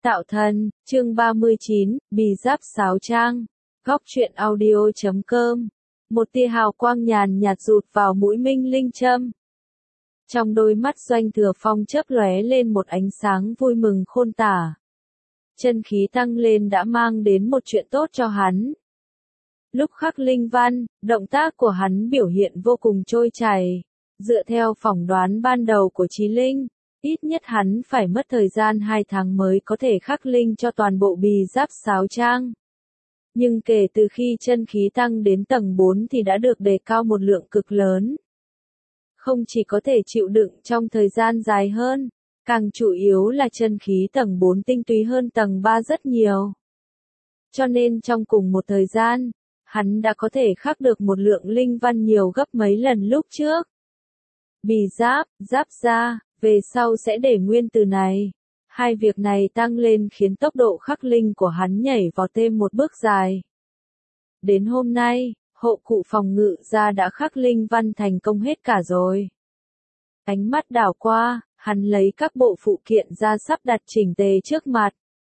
Tạo thần, chương 39, Bì Giáp Sáo Trang. Góc truyện audio.com. Một tia hào quang nhàn nhạt rụt vào mũi Minh Linh Trâm. Trong đôi mắt Doanh Thừa Phong chớp lóe lên một ánh sáng vui mừng khôn tả. Chân khí tăng lên đã mang đến một chuyện tốt cho hắn. Lúc khắc linh văn, động tác của hắn biểu hiện vô cùng trôi chảy. Dựa theo phỏng đoán ban đầu của Chí Linh, ít nhất hắn phải mất thời gian 2 tháng mới có thể khắc linh cho toàn bộ Bì Giáp Sáo Trang. Nhưng kể từ khi chân khí tăng đến tầng 4 thì đã được đề cao một lượng cực lớn. Không chỉ có thể chịu đựng trong thời gian dài hơn, càng chủ yếu là chân khí tầng 4 tinh túy hơn tầng 3 rất nhiều. Cho nên trong cùng một thời gian, hắn đã có thể khắc được một lượng linh văn nhiều gấp mấy lần lúc trước. Bì giáp, giáp ra, về sau sẽ để nguyên từ này. Hai việc này tăng lên khiến tốc độ khắc linh của hắn nhảy vào thêm một bước dài. Đến hôm nay, hộ cụ phòng ngự gia đã khắc linh văn thành công hết cả rồi. Ánh mắt đảo qua, hắn lấy các bộ phụ kiện ra sắp đặt chỉnh tề trước mặt.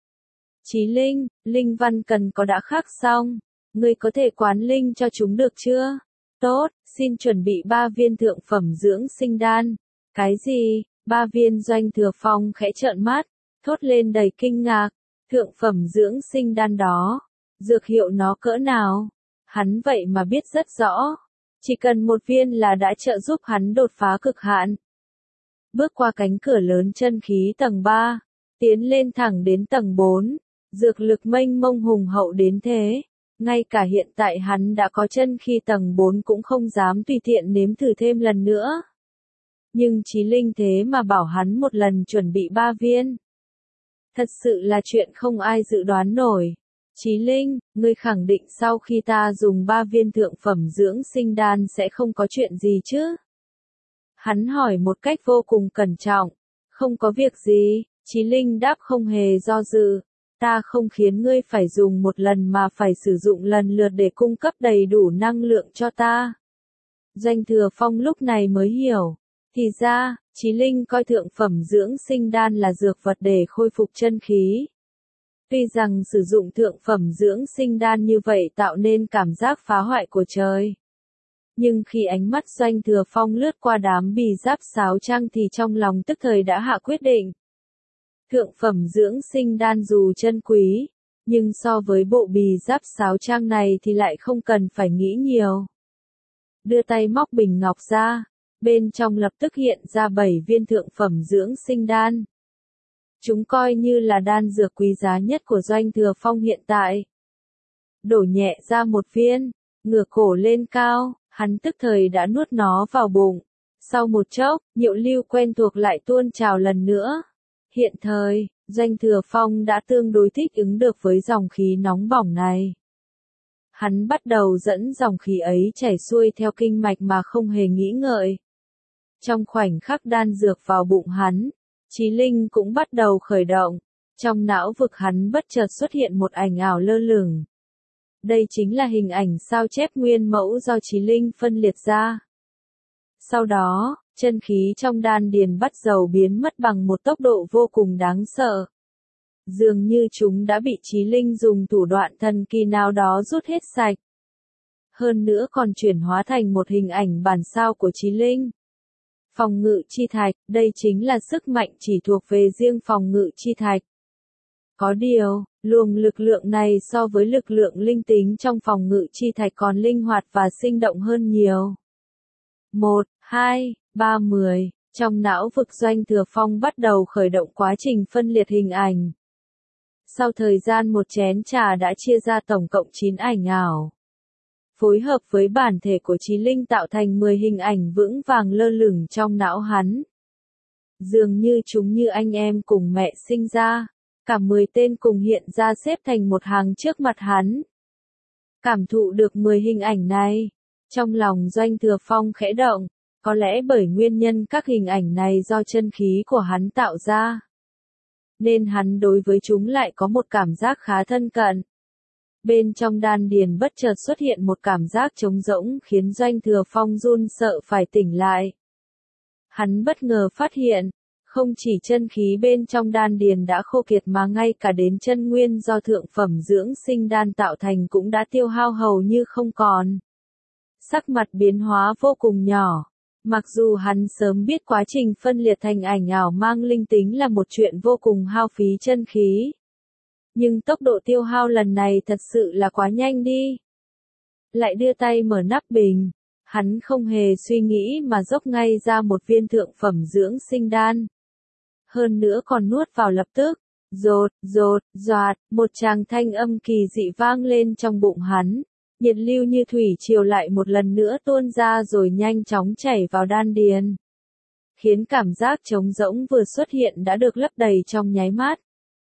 Chí Linh, linh văn cần có đã khắc xong, ngươi có thể quán linh cho chúng được chưa? Tốt, xin chuẩn bị 3 viên thượng phẩm dưỡng sinh đan. Cái gì? 3 viên? Doanh Thừa Phong khẽ trợn mắt, thốt lên đầy kinh ngạc. Thượng phẩm dưỡng sinh đan đó, dược hiệu nó cỡ nào? Hắn vậy mà biết rất rõ. Chỉ cần 1 viên là đã trợ giúp hắn đột phá cực hạn. Bước qua cánh cửa lớn chân khí tầng 3, tiến lên thẳng đến tầng 4, dược lực mênh mông hùng hậu đến thế. Ngay cả hiện tại hắn đã có chân khí tầng 4 cũng không dám tùy tiện nếm thử thêm lần nữa. Nhưng Chí Linh thế mà bảo hắn một lần chuẩn bị 3 viên. Thật sự là chuyện không ai dự đoán nổi. Chí Linh, ngươi khẳng định sau khi ta dùng 3 viên thượng phẩm dưỡng sinh đan sẽ không có chuyện gì chứ? Hắn hỏi một cách vô cùng cẩn trọng. Không có việc gì, Chí Linh đáp không hề do dự. Ta không khiến ngươi phải dùng một lần mà phải sử dụng lần lượt để cung cấp đầy đủ năng lượng cho ta. Doanh Thừa Phong lúc này mới hiểu. Thì ra, Chí Linh coi thượng phẩm dưỡng sinh đan là dược vật để khôi phục chân khí. Tuy rằng sử dụng thượng phẩm dưỡng sinh đan như vậy tạo nên cảm giác phá hoại của trời. Nhưng khi ánh mắt Doanh Thừa Phong lướt qua đám Bì Giáp Sáo Trang thì trong lòng tức thời đã hạ quyết định. Thượng phẩm dưỡng sinh đan dù chân quý, nhưng so với bộ Bì Giáp Sáo Trang này thì lại không cần phải nghĩ nhiều. Đưa tay móc bình ngọc ra, bên trong lập tức hiện ra 7 viên thượng phẩm dưỡng sinh đan. Chúng coi như là đan dược quý giá nhất của Doanh Thừa Phong hiện tại. Đổ nhẹ ra 1 viên, ngửa cổ lên cao, hắn tức thời đã nuốt nó vào bụng. Sau một chốc, nhiệu lưu quen thuộc lại tuôn trào lần nữa. Hiện thời, Doanh Thừa Phong đã tương đối thích ứng được với dòng khí nóng bỏng này. Hắn bắt đầu dẫn dòng khí ấy chảy xuôi theo kinh mạch mà không hề nghĩ ngợi. Trong khoảnh khắc đan dược vào bụng hắn, Chí Linh cũng bắt đầu khởi động. Trong não vực hắn bất chợt xuất hiện một ảnh ảo lơ lửng. Đây chính là hình ảnh sao chép nguyên mẫu do Chí Linh phân liệt ra. Sau đó, chân khí trong đan điền bắt đầu biến mất bằng một tốc độ vô cùng đáng sợ. Dường như chúng đã bị Chí Linh dùng thủ đoạn thần kỳ nào đó rút hết sạch. Hơn nữa còn chuyển hóa thành một hình ảnh bản sao của Chí Linh. Phòng ngự chi thạch, đây chính là sức mạnh chỉ thuộc về riêng phòng ngự chi thạch. Có điều, luồng lực lượng này so với lực lượng linh tính trong phòng ngự chi thạch còn linh hoạt và sinh động hơn nhiều. 1, 2, 3, 10, trong não vực Doanh Thừa Phong bắt đầu khởi động quá trình phân liệt hình ảnh. Sau thời gian một chén trà đã chia ra tổng cộng 9 ảnh ảo. Phối hợp với bản thể của Chí Linh tạo thành 10 hình ảnh vững vàng lơ lửng trong não hắn. Dường như chúng như anh em cùng mẹ sinh ra, cả 10 tên cùng hiện ra xếp thành một hàng trước mặt hắn. Cảm thụ được 10 hình ảnh này, trong lòng Doanh Thừa Phong khẽ động, có lẽ bởi nguyên nhân các hình ảnh này do chân khí của hắn tạo ra. Nên hắn đối với chúng lại có một cảm giác khá thân cận. Bên trong đan điền bất chợt xuất hiện một cảm giác trống rỗng khiến Doanh Thừa Phong run sợ phải tỉnh lại. Hắn bất ngờ phát hiện, Không chỉ chân khí bên trong đan điền đã khô kiệt mà ngay cả đến chân nguyên do thượng phẩm dưỡng sinh đan tạo thành cũng đã tiêu hao hầu như không còn. Sắc mặt biến hóa vô cùng nhỏ. Mặc dù hắn sớm biết quá trình phân liệt thành ảnh ảo mang linh tính là một chuyện vô cùng hao phí chân khí. Nhưng tốc độ tiêu hao lần này thật sự là quá nhanh đi. Lại đưa tay mở nắp bình. Hắn không hề suy nghĩ mà dốc ngay ra một viên thượng phẩm dưỡng sinh đan. Hơn nữa còn nuốt vào lập tức. Rột, rột, doạt, một tràng thanh âm kỳ dị vang lên trong bụng hắn. Nhiệt lưu như thủy triều lại một lần nữa tuôn ra rồi nhanh chóng chảy vào đan điền. Khiến cảm giác trống rỗng vừa xuất hiện đã được lấp đầy trong nháy mắt.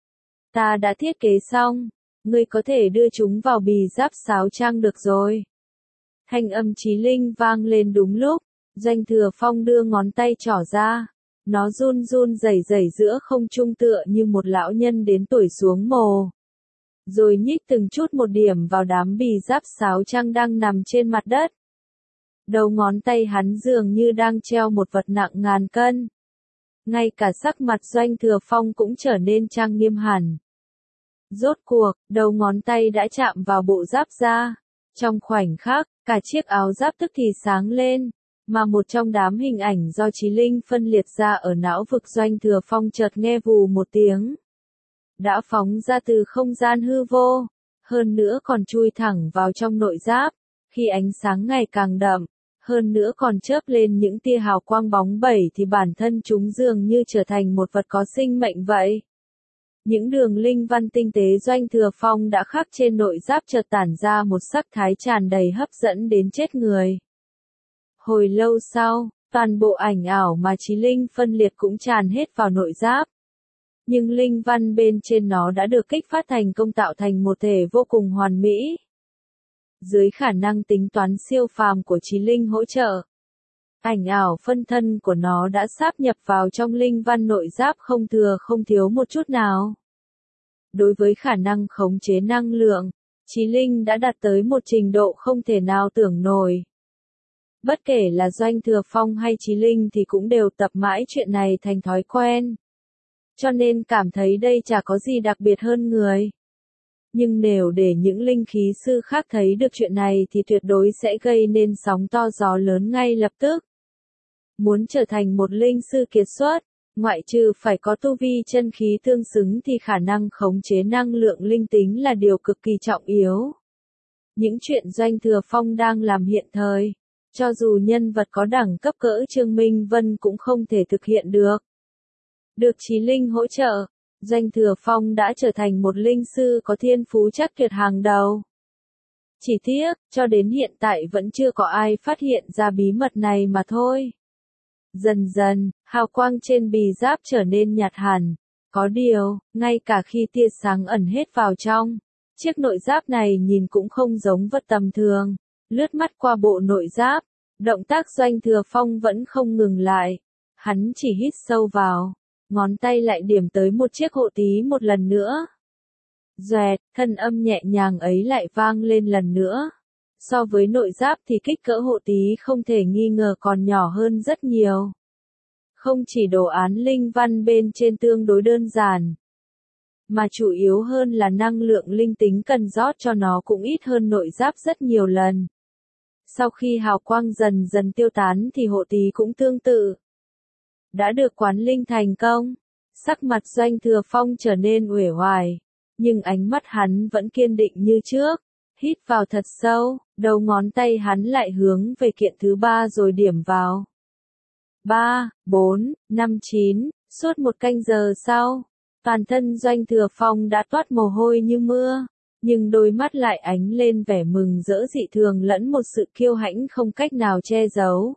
Ta đã thiết kế xong, ngươi có thể đưa chúng vào bì giáp sáo trang được rồi. Thanh âm Chí Linh vang lên đúng lúc, Doanh Thừa Phong đưa ngón tay trỏ ra. Nó run run rẩy rẩy giữa không trung tựa như một lão nhân đến tuổi xuống mồ. Rồi nhích từng chút một điểm vào đám bì giáp sáo trang đang nằm trên mặt đất. Đầu ngón tay hắn dường như đang treo một vật nặng ngàn cân. Ngay cả sắc mặt Doanh Thừa Phong cũng trở nên trang nghiêm hẳn. Rốt cuộc, đầu ngón tay đã chạm vào bộ giáp da. Trong khoảnh khắc, cả chiếc áo giáp tức thì sáng lên, mà một trong đám hình ảnh do Chí Linh phân liệt ra ở não vực Doanh Thừa Phong chợt nghe vù một tiếng. Đã phóng ra từ không gian hư vô, hơn nữa còn chui thẳng vào trong nội giáp, khi ánh sáng ngày càng đậm, hơn nữa còn chớp lên những tia hào quang bóng bẩy thì bản thân chúng dường như trở thành một vật có sinh mệnh vậy. Những đường linh văn tinh tế Doanh Thừa Phong đã khắc trên nội giáp chợt tản ra một sắc thái tràn đầy hấp dẫn đến chết người. Hồi lâu sau, toàn bộ ảnh ảo mà Chí Linh phân liệt cũng tràn hết vào nội giáp. Nhưng linh văn bên trên nó đã được kích phát thành công tạo thành một thể vô cùng hoàn mỹ. Dưới khả năng tính toán siêu phàm của Chí Linh hỗ trợ, ảnh ảo phân thân của nó đã sáp nhập vào trong linh văn nội giáp không thừa không thiếu một chút nào. Đối với khả năng khống chế năng lượng, Chí Linh đã đạt tới một trình độ không thể nào tưởng nổi. Bất kể là Doanh Thừa Phong hay Chí Linh thì cũng đều tập mãi chuyện này thành thói quen. Cho nên cảm thấy đây chả có gì đặc biệt hơn người. Nhưng nếu để những linh khí sư khác thấy được chuyện này thì tuyệt đối sẽ gây nên sóng to gió lớn ngay lập tức. Muốn trở thành một linh sư kiệt xuất, ngoại trừ phải có tu vi chân khí tương xứng thì khả năng khống chế năng lượng linh tính là điều cực kỳ trọng yếu. Những chuyện Doanh Thừa Phong đang làm hiện thời, cho dù nhân vật có đẳng cấp cỡ Trương Minh Vân cũng không thể thực hiện được. Được Chí Linh hỗ trợ, Doanh Thừa Phong đã trở thành một linh sư có thiên phú chắc tuyệt hàng đầu. Chỉ tiếc, cho đến hiện tại vẫn chưa có ai phát hiện ra bí mật này mà thôi. Dần dần, hào quang trên bì giáp trở nên nhạt hẳn. Có điều, ngay cả khi tia sáng ẩn hết vào trong, chiếc nội giáp này nhìn cũng không giống vật tầm thường. Lướt mắt qua bộ nội giáp, động tác Doanh Thừa Phong vẫn không ngừng lại. Hắn chỉ hít sâu vào, ngón tay lại điểm tới một chiếc hộ tí một lần nữa. Doẹt, thân âm nhẹ nhàng ấy lại vang lên lần nữa. So với nội giáp thì kích cỡ hộ tí không thể nghi ngờ còn nhỏ hơn rất nhiều. Không chỉ đồ án linh văn bên trên tương đối đơn giản, mà chủ yếu hơn là năng lượng linh tính cần rót cho nó cũng ít hơn nội giáp rất nhiều lần. Sau khi hào quang dần dần tiêu tán thì hộ tí cũng tương tự. Đã được quán linh thành công, sắc mặt Doanh Thừa Phong trở nên uể oải, nhưng ánh mắt hắn vẫn kiên định như trước. Hít vào thật sâu, đầu ngón tay hắn lại hướng về kiện thứ 3 rồi điểm vào. 3, 4, 5, 9, suốt một canh giờ sau, toàn thân Doanh Thừa Phong đã toát mồ hôi như mưa, nhưng đôi mắt lại ánh lên vẻ mừng rỡ dị thường lẫn một sự kiêu hãnh không cách nào che giấu.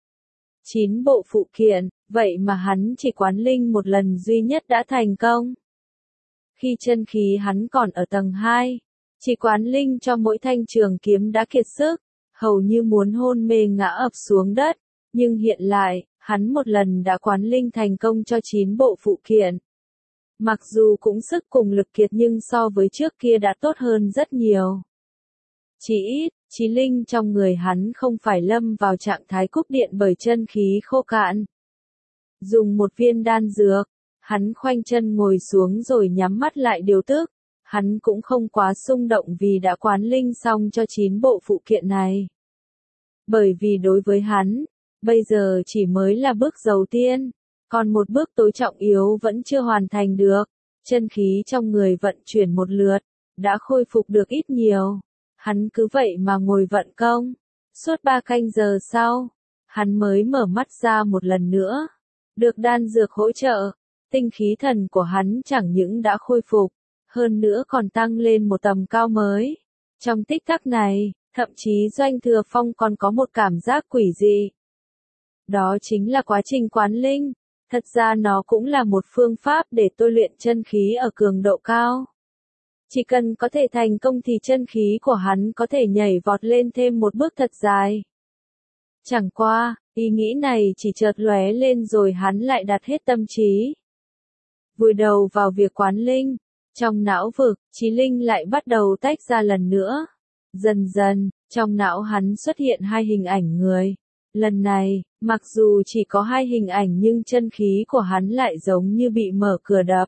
9 bộ phụ kiện, vậy mà hắn chỉ quán linh một lần duy nhất đã thành công. Khi chân khí hắn còn ở tầng 2, chỉ quán linh cho mỗi thanh trường kiếm đã kiệt sức, hầu như muốn hôn mê ngã ập xuống đất, nhưng hiện lại, hắn một lần đã quán linh thành công cho 9 bộ phụ kiện. Mặc dù cũng sức cùng lực kiệt nhưng so với trước kia đã tốt hơn rất nhiều. Chỉ ít, Chí Linh trong người hắn không phải lâm vào trạng thái cúp điện bởi chân khí khô cạn. Dùng một viên đan dược, hắn khoanh chân ngồi xuống rồi nhắm mắt lại điều tức. Hắn cũng không quá xung động vì đã quán linh xong cho 9 bộ phụ kiện này. Bởi vì đối với hắn, bây giờ chỉ mới là bước đầu tiên, còn một bước tối trọng yếu vẫn chưa hoàn thành được. Chân khí trong người vận chuyển một lượt, đã khôi phục được ít nhiều. Hắn cứ vậy mà ngồi vận công. Suốt 3 canh giờ sau, hắn mới mở mắt ra một lần nữa. Được đan dược hỗ trợ, tinh khí thần của hắn chẳng những đã khôi phục, hơn nữa còn tăng lên một tầm cao mới. Trong tích tắc này, thậm chí Doanh Thừa Phong còn có một cảm giác quỷ dị. Đó chính là quá trình quán linh. Thật ra nó cũng là một phương pháp để tôi luyện chân khí ở cường độ cao. Chỉ cần có thể thành công thì chân khí của hắn có thể nhảy vọt lên thêm một bước thật dài. Chẳng qua, ý nghĩ này chỉ chợt lóe lên rồi hắn lại đặt hết tâm trí. Vùi đầu vào việc quán linh, trong não vực, trí linh lại bắt đầu tách ra lần nữa. Dần dần, trong não hắn xuất hiện 2 hình ảnh người. Lần này, mặc dù chỉ có 2 hình ảnh nhưng chân khí của hắn lại giống như bị mở cửa đập.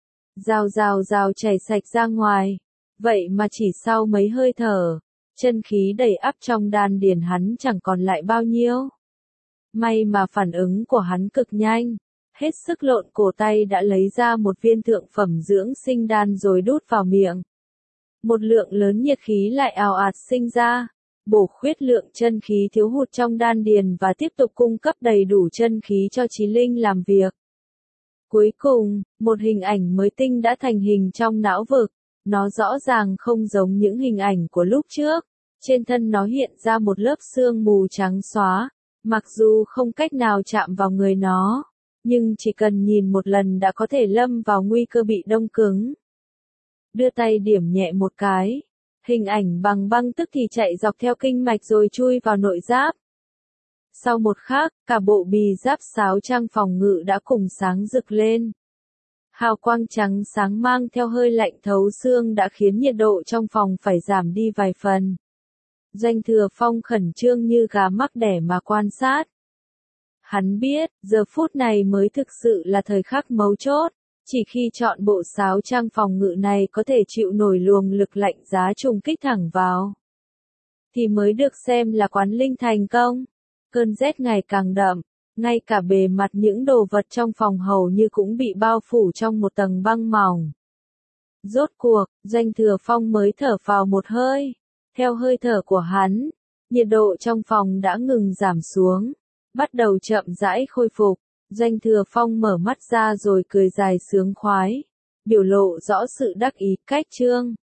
Rào chảy sạch ra ngoài. Vậy mà chỉ sau mấy hơi thở, chân khí đầy ắp trong đan điền hắn chẳng còn lại bao nhiêu. May mà phản ứng của hắn cực nhanh. Hết sức lộn cổ tay đã lấy ra một viên thượng phẩm dưỡng sinh đan rồi đút vào miệng. Một lượng lớn nhiệt khí lại ào ạt sinh ra, bổ khuyết lượng chân khí thiếu hụt trong đan điền và tiếp tục cung cấp đầy đủ chân khí cho trí linh làm việc. Cuối cùng, một hình ảnh mới tinh đã thành hình trong não vực. Nó rõ ràng không giống những hình ảnh của lúc trước. Trên thân nó hiện ra một lớp sương mù trắng xóa. Mặc dù không cách nào chạm vào người nó, nhưng chỉ cần nhìn một lần đã có thể lâm vào nguy cơ bị đông cứng. Đưa tay điểm nhẹ một cái, hình ảnh bằng băng tức thì chạy dọc theo kinh mạch rồi chui vào nội giáp. Sau một khắc, cả bộ bì giáp sáo trang phòng ngự đã cùng sáng rực lên. Hào quang trắng sáng mang theo hơi lạnh thấu xương đã khiến nhiệt độ trong phòng phải giảm đi vài phần. Doanh Thừa Phong khẩn trương như gà mắc đẻ mà quan sát. Hắn biết, giờ phút này mới thực sự là thời khắc mấu chốt. Chỉ khi chọn bộ sáo trang phòng ngự này có thể chịu nổi luồng lực lạnh giá trùng kích thẳng vào, thì mới được xem là quán linh thành công. Cơn rét ngày càng đậm, ngay cả bề mặt những đồ vật trong phòng hầu như cũng bị bao phủ trong một tầng băng mỏng. Rốt cuộc, Doanh Thừa Phong mới thở phào một hơi. Theo hơi thở của hắn, nhiệt độ trong phòng đã ngừng giảm xuống, bắt đầu chậm rãi khôi phục. Doanh Thừa Phong mở mắt ra rồi cười dài sướng khoái, biểu lộ rõ sự đắc ý, cách trương.